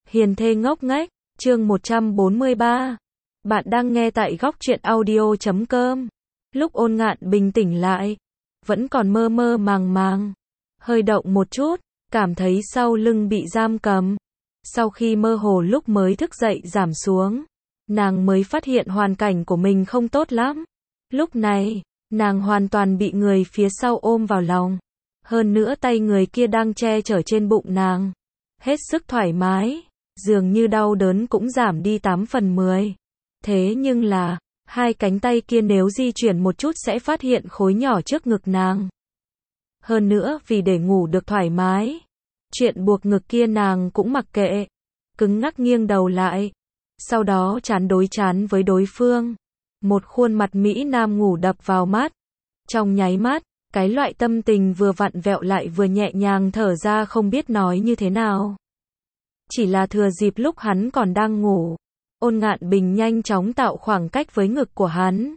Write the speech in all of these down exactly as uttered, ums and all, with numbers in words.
Hiền thê ngốc nghếch, chương một trăm bốn mươi ba. Bạn đang nghe tại góc truyện audio chấm com. Lúc Ôn Ngạn bình tĩnh lại, vẫn còn mơ mơ màng màng, hơi động một chút, cảm thấy sau lưng bị giam cầm. Sau khi mơ hồ lúc mới thức dậy giảm xuống, nàng mới phát hiện hoàn cảnh của mình không tốt lắm. Lúc này, nàng hoàn toàn bị người phía sau ôm vào lòng. Hơn nữa tay người kia đang che chở trên bụng nàng. Hết sức thoải mái, dường như đau đớn cũng giảm đi tám phần mười. Thế nhưng là, hai cánh tay kia nếu di chuyển một chút sẽ phát hiện khối nhỏ trước ngực nàng. Hơn nữa vì để ngủ được thoải mái, chuyện buộc ngực kia nàng cũng mặc kệ, cứng ngắc nghiêng đầu lại. Sau đó chán đối chán với đối phương. Một khuôn mặt Mỹ Nam ngủ đập vào mắt. Trong nháy mắt, cái loại tâm tình vừa vặn vẹo lại vừa nhẹ nhàng thở ra không biết nói như thế nào. Chỉ là thừa dịp lúc hắn còn đang ngủ, Ôn Ngạn Bình nhanh chóng tạo khoảng cách với ngực của hắn.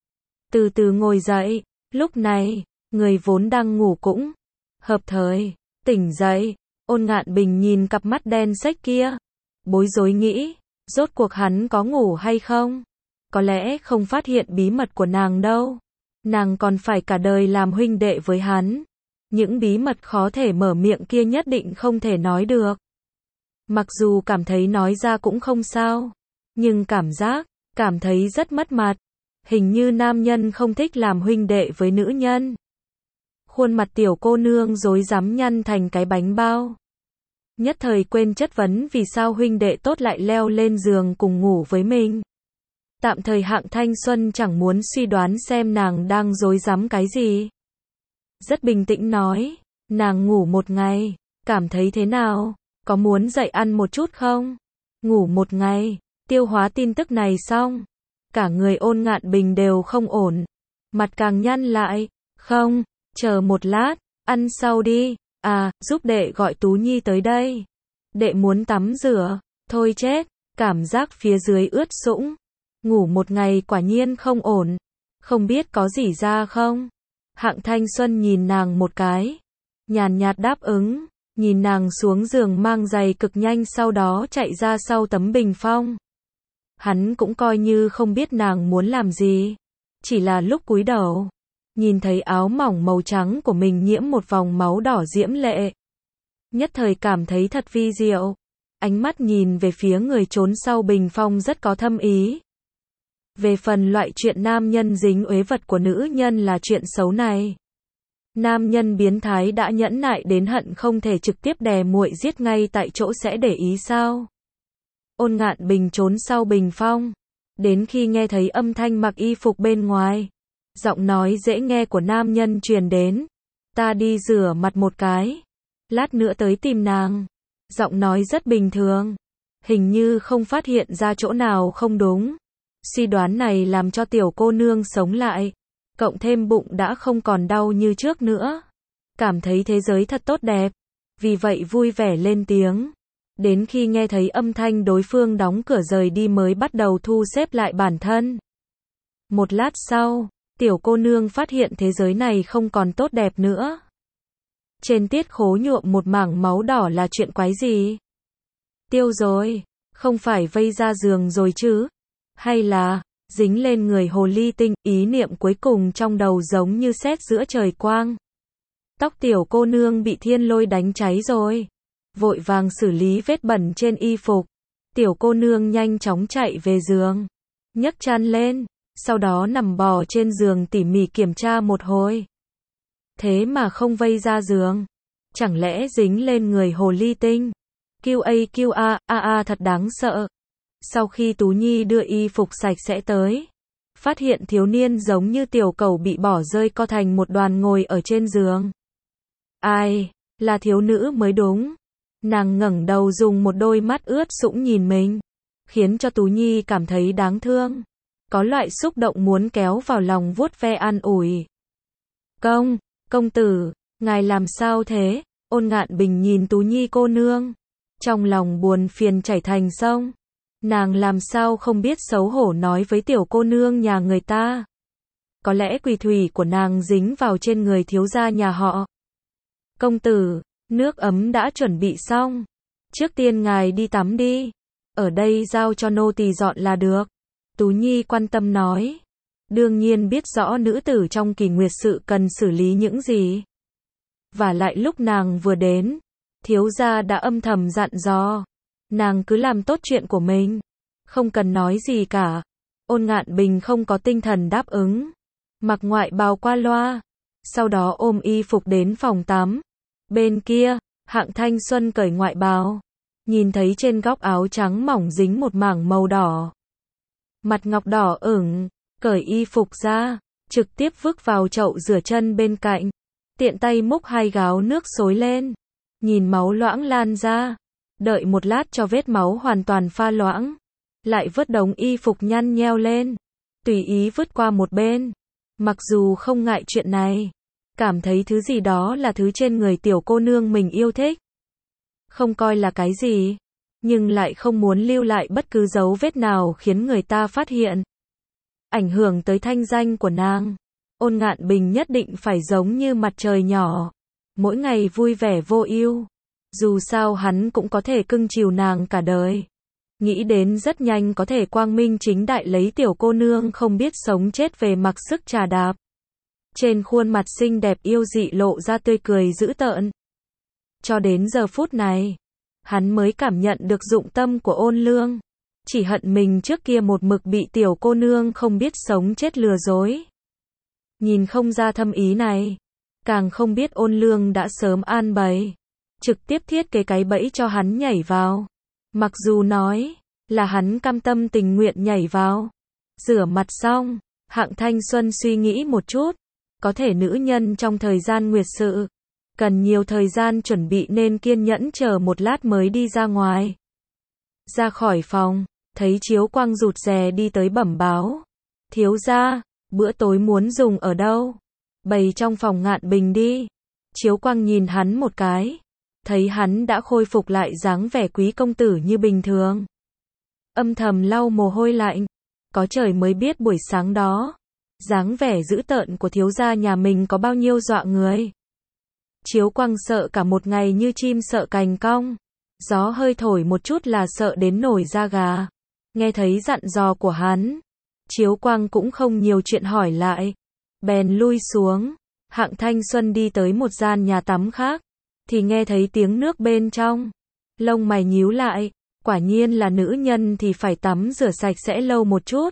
Từ từ ngồi dậy, lúc này, người vốn đang ngủ cũng hợp thời tỉnh dậy. Ôn Ngạn Bình nhìn cặp mắt đen xếch kia, bối rối nghĩ, rốt cuộc hắn có ngủ hay không? Có lẽ không phát hiện bí mật của nàng đâu. Nàng còn phải cả đời làm huynh đệ với hắn. Những bí mật khó thể mở miệng kia nhất định không thể nói được. Mặc dù cảm thấy nói ra cũng không sao, nhưng cảm giác, cảm thấy rất mất mặt. Hình như nam nhân không thích làm huynh đệ với nữ nhân. Khuôn mặt tiểu cô nương rối rắm nhăn thành cái bánh bao. Nhất thời quên chất vấn vì sao huynh đệ tốt lại leo lên giường cùng ngủ với mình. Tạm thời Hạng Thanh Xuân chẳng muốn suy đoán xem nàng đang rối rắm cái gì. Rất bình tĩnh nói, nàng ngủ một ngày, cảm thấy thế nào? Có muốn dậy ăn một chút không? Ngủ một ngày, tiêu hóa tin tức này xong, cả người Ôn Ngạn Bình đều không ổn. Mặt càng nhăn lại, không, chờ một lát, ăn sau đi, à, giúp đệ gọi Tú Nhi tới đây. Đệ muốn tắm rửa, thôi chết, cảm giác phía dưới ướt sũng. Ngủ một ngày quả nhiên không ổn, không biết có gì ra không? Hạng Thanh Xuân nhìn nàng một cái, nhàn nhạt đáp ứng, nhìn nàng xuống giường mang giày cực nhanh sau đó chạy ra sau tấm bình phong. Hắn cũng coi như không biết nàng muốn làm gì, chỉ là lúc cúi đầu, nhìn thấy áo mỏng màu trắng của mình nhiễm một vòng máu đỏ diễm lệ. Nhất thời cảm thấy thật vi diệu, ánh mắt nhìn về phía người trốn sau bình phong rất có thâm ý. Về phần loại chuyện nam nhân dính uế vật của nữ nhân là chuyện xấu này. Nam nhân biến thái đã nhẫn nại đến hận không thể trực tiếp đè muội giết ngay tại chỗ sẽ để ý sao? Ôn Ngạn Bình trốn sau bình phong, đến khi nghe thấy âm thanh mặc y phục bên ngoài, giọng nói dễ nghe của nam nhân truyền đến, ta đi rửa mặt một cái, lát nữa tới tìm nàng. Giọng nói rất bình thường, hình như không phát hiện ra chỗ nào không đúng. Suy đoán này làm cho tiểu cô nương sống lại, cộng thêm bụng đã không còn đau như trước nữa. Cảm thấy thế giới thật tốt đẹp, vì vậy vui vẻ lên tiếng. Đến khi nghe thấy âm thanh đối phương đóng cửa rời đi mới bắt đầu thu xếp lại bản thân. Một lát sau, tiểu cô nương phát hiện thế giới này không còn tốt đẹp nữa. Trên tiết khố nhuộm một mảng máu đỏ là chuyện quái gì? Tiêu rồi, không phải vây ra giường rồi chứ? Hay là, dính lên người hồ ly tinh, ý niệm cuối cùng trong đầu giống như sét giữa trời quang. Tóc tiểu cô nương bị thiên lôi đánh cháy rồi. Vội vàng xử lý vết bẩn trên y phục. Tiểu cô nương nhanh chóng chạy về giường. Nhấc chăn lên, sau đó nằm bò trên giường tỉ mỉ kiểm tra một hồi. Thế mà không vây ra giường. Chẳng lẽ dính lên người hồ ly tinh? Q A Q A, a a thật đáng sợ. Sau khi Tú Nhi đưa y phục sạch sẽ tới, phát hiện thiếu niên giống như tiểu cẩu bị bỏ rơi co thành một đoàn ngồi ở trên giường. Ai, là thiếu nữ mới đúng. Nàng ngẩng đầu dùng một đôi mắt ướt sũng nhìn mình, khiến cho Tú Nhi cảm thấy đáng thương. Có loại xúc động muốn kéo vào lòng vuốt ve an ủi. Công, công tử, ngài làm sao thế? Ôn Ngạn Bình nhìn Tú Nhi cô nương, trong lòng buồn phiền chảy thành sông. Nàng làm sao không biết xấu hổ nói với tiểu cô nương nhà người ta. Có lẽ quỷ thủy của nàng dính vào trên người thiếu gia nhà họ. Công tử, nước ấm đã chuẩn bị xong. Trước tiên ngài đi tắm đi. Ở đây giao cho nô tỳ dọn là được. Tú Nhi quan tâm nói. Đương nhiên biết rõ nữ tử trong kỳ nguyệt sự cần xử lý những gì. Và lại lúc nàng vừa đến, thiếu gia đã âm thầm dặn dò. Nàng cứ làm tốt chuyện của mình. Không cần nói gì cả. Ôn Ngạn Bình không có tinh thần đáp ứng. Mặc ngoại bào qua loa. Sau đó ôm y phục đến phòng tắm. Bên kia, Hạng Thanh Xuân cởi ngoại bào. Nhìn thấy trên góc áo trắng mỏng dính một mảng màu đỏ. Mặt ngọc đỏ ửng, cởi y phục ra, trực tiếp vứt vào chậu rửa chân bên cạnh. Tiện tay múc hai gáo nước xối lên. Nhìn máu loãng lan ra. Đợi một lát cho vết máu hoàn toàn pha loãng. Lại vớt đống y phục nhăn nheo lên. Tùy ý vứt qua một bên. Mặc dù không ngại chuyện này. Cảm thấy thứ gì đó là thứ trên người tiểu cô nương mình yêu thích. Không coi là cái gì. Nhưng lại không muốn lưu lại bất cứ dấu vết nào khiến người ta phát hiện. Ảnh hưởng tới thanh danh của nàng. Ôn Ngạn Bình nhất định phải giống như mặt trời nhỏ. Mỗi ngày vui vẻ vô ưu. Dù sao hắn cũng có thể cưng chiều nàng cả đời. Nghĩ đến rất nhanh có thể quang minh chính đại lấy tiểu cô nương không biết sống chết về mặc sức trà đạp. Trên khuôn mặt xinh đẹp yêu dị lộ ra tươi cười dữ tợn. Cho đến giờ phút này, hắn mới cảm nhận được dụng tâm của Ôn Lương. Chỉ hận mình trước kia một mực bị tiểu cô nương không biết sống chết lừa dối. Nhìn không ra thâm ý này. Càng không biết Ôn Lương đã sớm an bày. Trực tiếp thiết kế cái bẫy cho hắn nhảy vào. Mặc dù nói là hắn cam tâm tình nguyện nhảy vào. Rửa mặt xong, Hạng Thanh Xuân suy nghĩ một chút. Có thể nữ nhân trong thời gian nguyệt sự. Cần nhiều thời gian chuẩn bị nên kiên nhẫn chờ một lát mới đi ra ngoài. Ra khỏi phòng, thấy Chiếu Quang rụt rè đi tới bẩm báo. Thiếu gia, bữa tối muốn dùng ở đâu? Bày trong phòng Ngạn Bình đi. Chiếu Quang nhìn hắn một cái. Thấy hắn đã khôi phục lại dáng vẻ quý công tử như bình thường. Âm thầm lau mồ hôi lạnh. Có trời mới biết buổi sáng đó. Dáng vẻ dữ tợn của thiếu gia nhà mình có bao nhiêu dọa người. Chiếu Quang sợ cả một ngày như chim sợ cành cong. Gió hơi thổi một chút là sợ đến nổi da gà. Nghe thấy dặn dò của hắn. Chiếu Quang cũng không nhiều chuyện hỏi lại. Bèn lui xuống. Hạng Thanh Xuân đi tới một gian nhà tắm khác. Thì nghe thấy tiếng nước bên trong. Lông mày nhíu lại. Quả nhiên là nữ nhân thì phải tắm rửa sạch sẽ lâu một chút.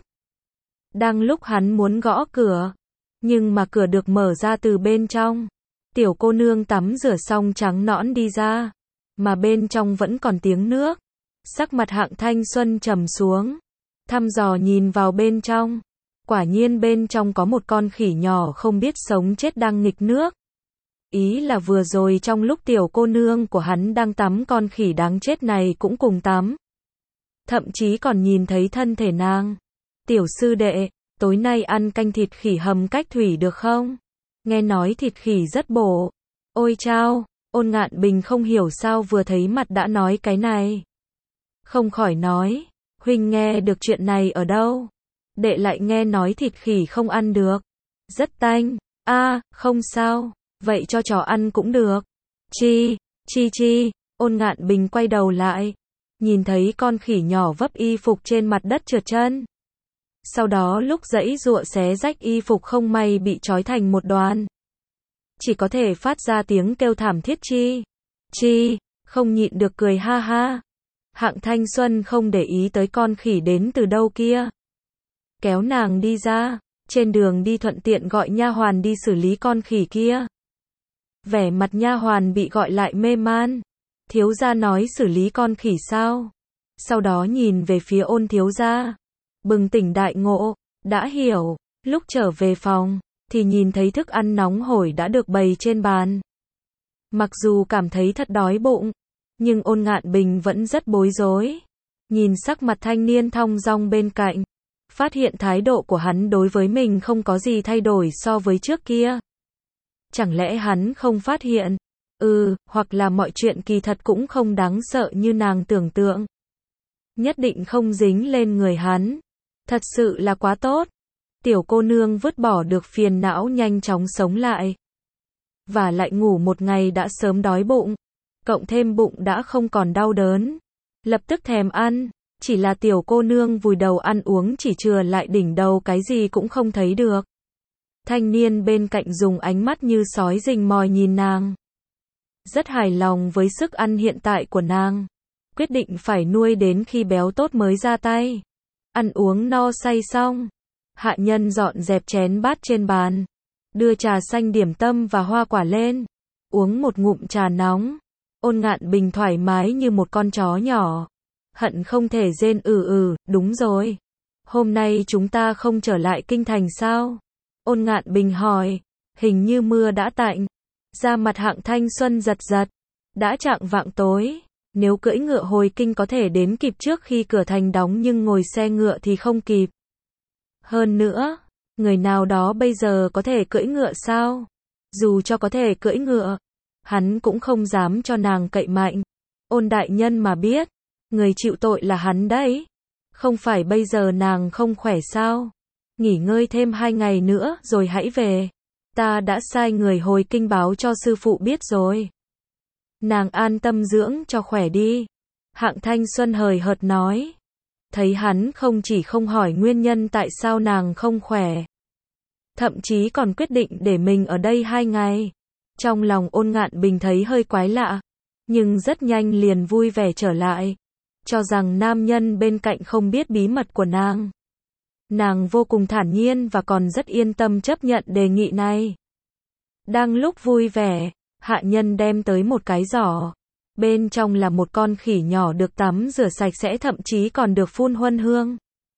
Đang lúc hắn muốn gõ cửa. Nhưng mà cửa được mở ra từ bên trong. Tiểu cô nương tắm rửa xong trắng nõn đi ra. Mà bên trong vẫn còn tiếng nước. Sắc mặt Hạng Thanh Xuân trầm xuống. Thăm dò nhìn vào bên trong. Quả nhiên bên trong có một con khỉ nhỏ không biết sống chết đang nghịch nước. Ý là vừa rồi trong lúc tiểu cô nương của hắn đang tắm con khỉ đáng chết này cũng cùng tắm. Thậm chí còn nhìn thấy thân thể nàng. Tiểu sư đệ, tối nay ăn canh thịt khỉ hầm cách thủy được không? Nghe nói thịt khỉ rất bổ. Ôi chao, Ôn Ngạn Bình không hiểu sao vừa thấy mặt đã nói cái này. Không khỏi nói, huynh nghe được chuyện này ở đâu? Đệ lại nghe nói thịt khỉ không ăn được. Rất tanh. A, à, không sao, vậy cho chó ăn cũng được. Chi, chi chi, Ôn Ngạn Bình quay đầu lại. Nhìn thấy con khỉ nhỏ vấp y phục trên mặt đất trượt chân. Sau đó lúc giãy giụa xé rách y phục không may bị trói thành một đoàn. Chỉ có thể phát ra tiếng kêu thảm thiết chi. Chi, không nhịn được cười ha ha. Hạng Thanh Xuân không để ý tới con khỉ đến từ đâu kia. Kéo nàng đi ra, trên đường đi thuận tiện gọi nha hoàn đi xử lý con khỉ kia. Vẻ mặt nha hoàn bị gọi lại mê man. Thiếu gia nói xử lý con khỉ sao? Sau đó nhìn về phía Ôn thiếu gia. Bừng tỉnh đại ngộ, đã hiểu, lúc trở về phòng, thì nhìn thấy thức ăn nóng hổi đã được bày trên bàn. Mặc dù cảm thấy thật đói bụng, nhưng Ôn Ngạn Bình vẫn rất bối rối. Nhìn sắc mặt thanh niên thong dong bên cạnh, phát hiện thái độ của hắn đối với mình không có gì thay đổi so với trước kia. Chẳng lẽ hắn không phát hiện? Ừ, hoặc là mọi chuyện kỳ thật cũng không đáng sợ như nàng tưởng tượng. Nhất định không dính lên người hắn. Thật sự là quá tốt. Tiểu cô nương vứt bỏ được phiền não nhanh chóng sống lại. Và lại ngủ một ngày đã sớm đói bụng. cộng thêm bụng đã không còn đau đớn. Lập tức thèm ăn, chỉ là tiểu cô nương vùi đầu ăn uống chỉ chừa lại đỉnh đầu cái gì cũng không thấy được. Thanh niên bên cạnh dùng ánh mắt như sói rình mòi nhìn nàng. Rất hài lòng với sức ăn hiện tại của nàng. Quyết định phải nuôi đến khi béo tốt mới ra tay. Ăn uống no say xong. Hạ nhân dọn dẹp chén bát trên bàn. Đưa trà xanh điểm tâm và hoa quả lên. Uống một ngụm trà nóng. Ôn Ngạn Bình thoải mái như một con chó nhỏ. Hận không thể rên ừ ừ, đúng rồi. Hôm nay chúng ta không trở lại kinh thành sao? Ôn Ngạn Bình hỏi. Hình như mưa đã tạnh. Da mặt Hạng Thanh Xuân giật giật. Đã chạng vạng tối. Nếu cưỡi ngựa hồi kinh có thể đến kịp trước khi cửa thành đóng nhưng ngồi xe ngựa thì không kịp. Hơn nữa, người nào đó bây giờ có thể cưỡi ngựa sao? Dù cho có thể cưỡi ngựa, hắn cũng không dám cho nàng cậy mạnh. Ôn đại nhân mà biết, người chịu tội là hắn đấy. Không phải bây giờ nàng không khỏe sao? Nghỉ ngơi thêm hai ngày nữa rồi hãy về. Ta đã sai người hồi kinh báo cho sư phụ biết rồi. Nàng an tâm dưỡng cho khỏe đi. Hạng Thanh Xuân hời hợt nói. Thấy hắn không chỉ không hỏi nguyên nhân tại sao nàng không khỏe, thậm chí còn quyết định để mình ở đây hai ngày. Trong lòng Ôn Ngạn Bình thấy hơi quái lạ, nhưng rất nhanh liền vui vẻ trở lại, cho rằng nam nhân bên cạnh không biết bí mật của nàng. Nàng vô cùng thản nhiên và còn rất yên tâm chấp nhận đề nghị này. Đang lúc vui vẻ, hạ nhân đem tới một cái giỏ. Bên trong là một con khỉ nhỏ được tắm rửa sạch sẽ, thậm chí còn được phun huân hương.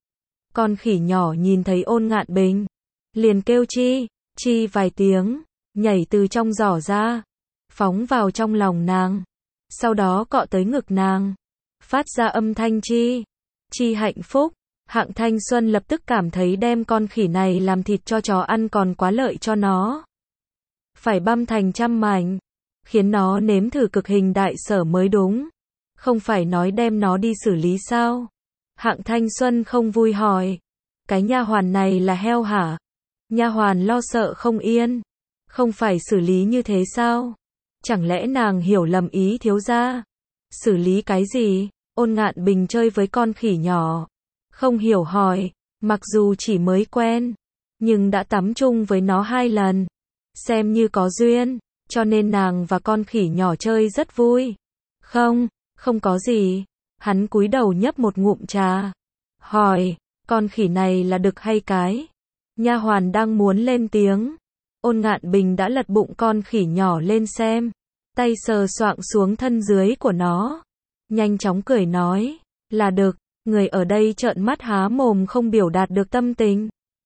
Con khỉ nhỏ nhìn thấy Ôn Ngạn Bình, liền kêu chi, chi vài tiếng, nhảy từ trong giỏ ra, phóng vào trong lòng nàng, sau đó cọ tới ngực nàng, phát ra âm thanh chi, chi hạnh phúc. Hạng Thanh Xuân lập tức cảm thấy đem con khỉ này làm thịt cho chó ăn còn quá lợi cho nó. Phải băm thành trăm mảnh, khiến nó nếm thử cực hình đại sở mới đúng. Không phải nói đem nó đi xử lý sao? Hạng Thanh Xuân không vui hỏi. Cái nha hoàn này là heo hả? Nha hoàn lo sợ không yên. Không phải xử lý như thế sao? Chẳng lẽ nàng hiểu lầm ý thiếu gia? Xử lý cái gì? Ôn Ngạn Bình chơi với con khỉ nhỏ, không hiểu hỏi. Mặc dù chỉ mới quen, nhưng đã tắm chung với nó hai lần, xem như có duyên, cho nên nàng và con khỉ nhỏ chơi rất vui. Không, không có gì. Hắn cúi đầu nhấp một ngụm trà, hỏi, con khỉ này là đực hay cái? Nha hoàn đang muốn lên tiếng, Ôn Ngạn Bình đã lật bụng con khỉ nhỏ lên xem, tay sờ soạng xuống thân dưới của nó, nhanh chóng cười nói, là đực. Người ở đây trợn mắt há mồm không biểu đạt được tâm tình.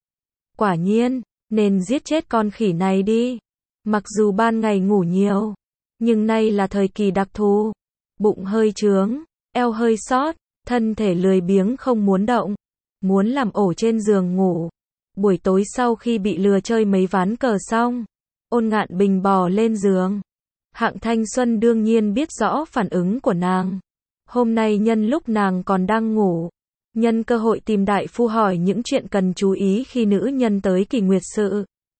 Quả nhiên, nên giết chết con khỉ này đi. Mặc dù ban ngày ngủ nhiều, nhưng nay là thời kỳ đặc thù. Bụng hơi trướng, eo hơi xót, thân thể lười biếng không muốn động, muốn làm ổ trên giường ngủ. Buổi tối sau khi bị lừa chơi mấy ván cờ xong, Ôn Ngạn Bình bò lên giường. Hạng Thanh Xuân đương nhiên biết rõ phản ứng của nàng. Hôm nay nhân lúc nàng còn đang ngủ, nhân cơ hội tìm đại phu hỏi những chuyện cần chú ý khi nữ nhân tới kỳ nguyệt sự.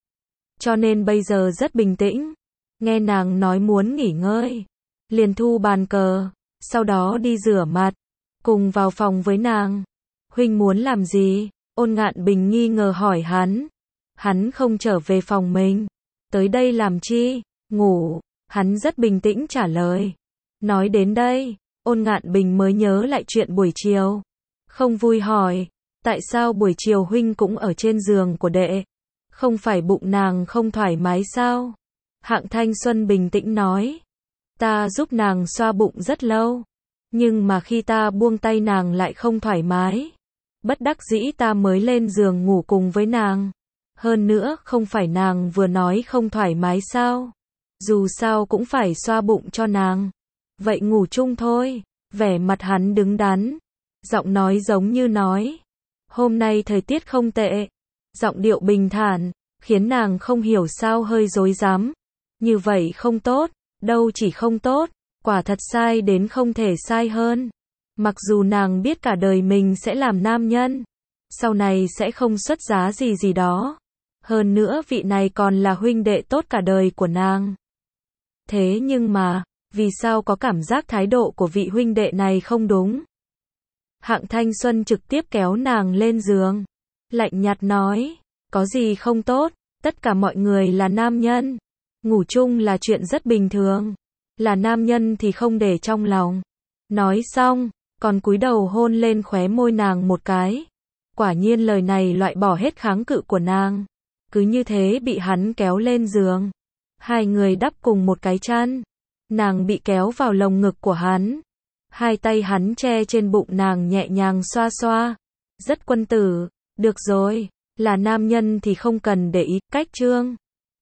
Cho nên bây giờ rất bình tĩnh. Nghe nàng nói muốn nghỉ ngơi, liền thu bàn cờ, sau đó đi rửa mặt, cùng vào phòng với nàng. Huynh muốn làm gì? Ôn Ngạn Bình nghi ngờ hỏi hắn. Hắn không trở về phòng mình. Tới đây làm chi? Ngủ. Hắn rất bình tĩnh trả lời. Nói đến đây, Ôn Ngạn Bình mới nhớ lại chuyện buổi chiều. Không vui hỏi, tại sao buổi chiều huynh cũng ở trên giường của đệ? Không phải bụng nàng không thoải mái sao? Hạng Thanh Xuân bình tĩnh nói, ta giúp nàng xoa bụng rất lâu, nhưng mà khi ta buông tay nàng lại không thoải mái. Bất đắc dĩ ta mới lên giường ngủ cùng với nàng. Hơn nữa, không phải nàng vừa nói không thoải mái sao? Dù sao cũng phải xoa bụng cho nàng. Vậy ngủ chung thôi. Vẻ mặt hắn đứng đắn, giọng nói giống như nói, hôm nay thời tiết không tệ. Giọng điệu bình thản, khiến nàng không hiểu sao hơi rối rắm. Như vậy không tốt, đâu chỉ không tốt, quả thật sai đến không thể sai hơn. Mặc dù nàng biết cả đời mình sẽ làm nam nhân, sau này sẽ không xuất giá gì gì đó. Hơn nữa vị này còn là huynh đệ tốt cả đời của nàng. Thế nhưng mà, Vì sao có cảm giác thái độ của vị huynh đệ này không đúng? Hạng Thanh Xuân trực tiếp kéo nàng lên giường. Lạnh nhạt nói, có gì không tốt, tất cả mọi người là nam nhân. Ngủ chung là chuyện rất bình thường. Là nam nhân thì không để trong lòng. Nói xong, còn cúi đầu hôn lên khóe môi nàng một cái. Quả nhiên lời này loại bỏ hết kháng cự của nàng. Cứ như thế bị hắn kéo lên giường. Hai người đắp cùng một cái chăn. Nàng bị kéo vào lồng ngực của hắn. Hai tay hắn che trên bụng nàng nhẹ nhàng xoa xoa. Rất quân tử. Được rồi, là nam nhân thì không cần để ý. Cách chương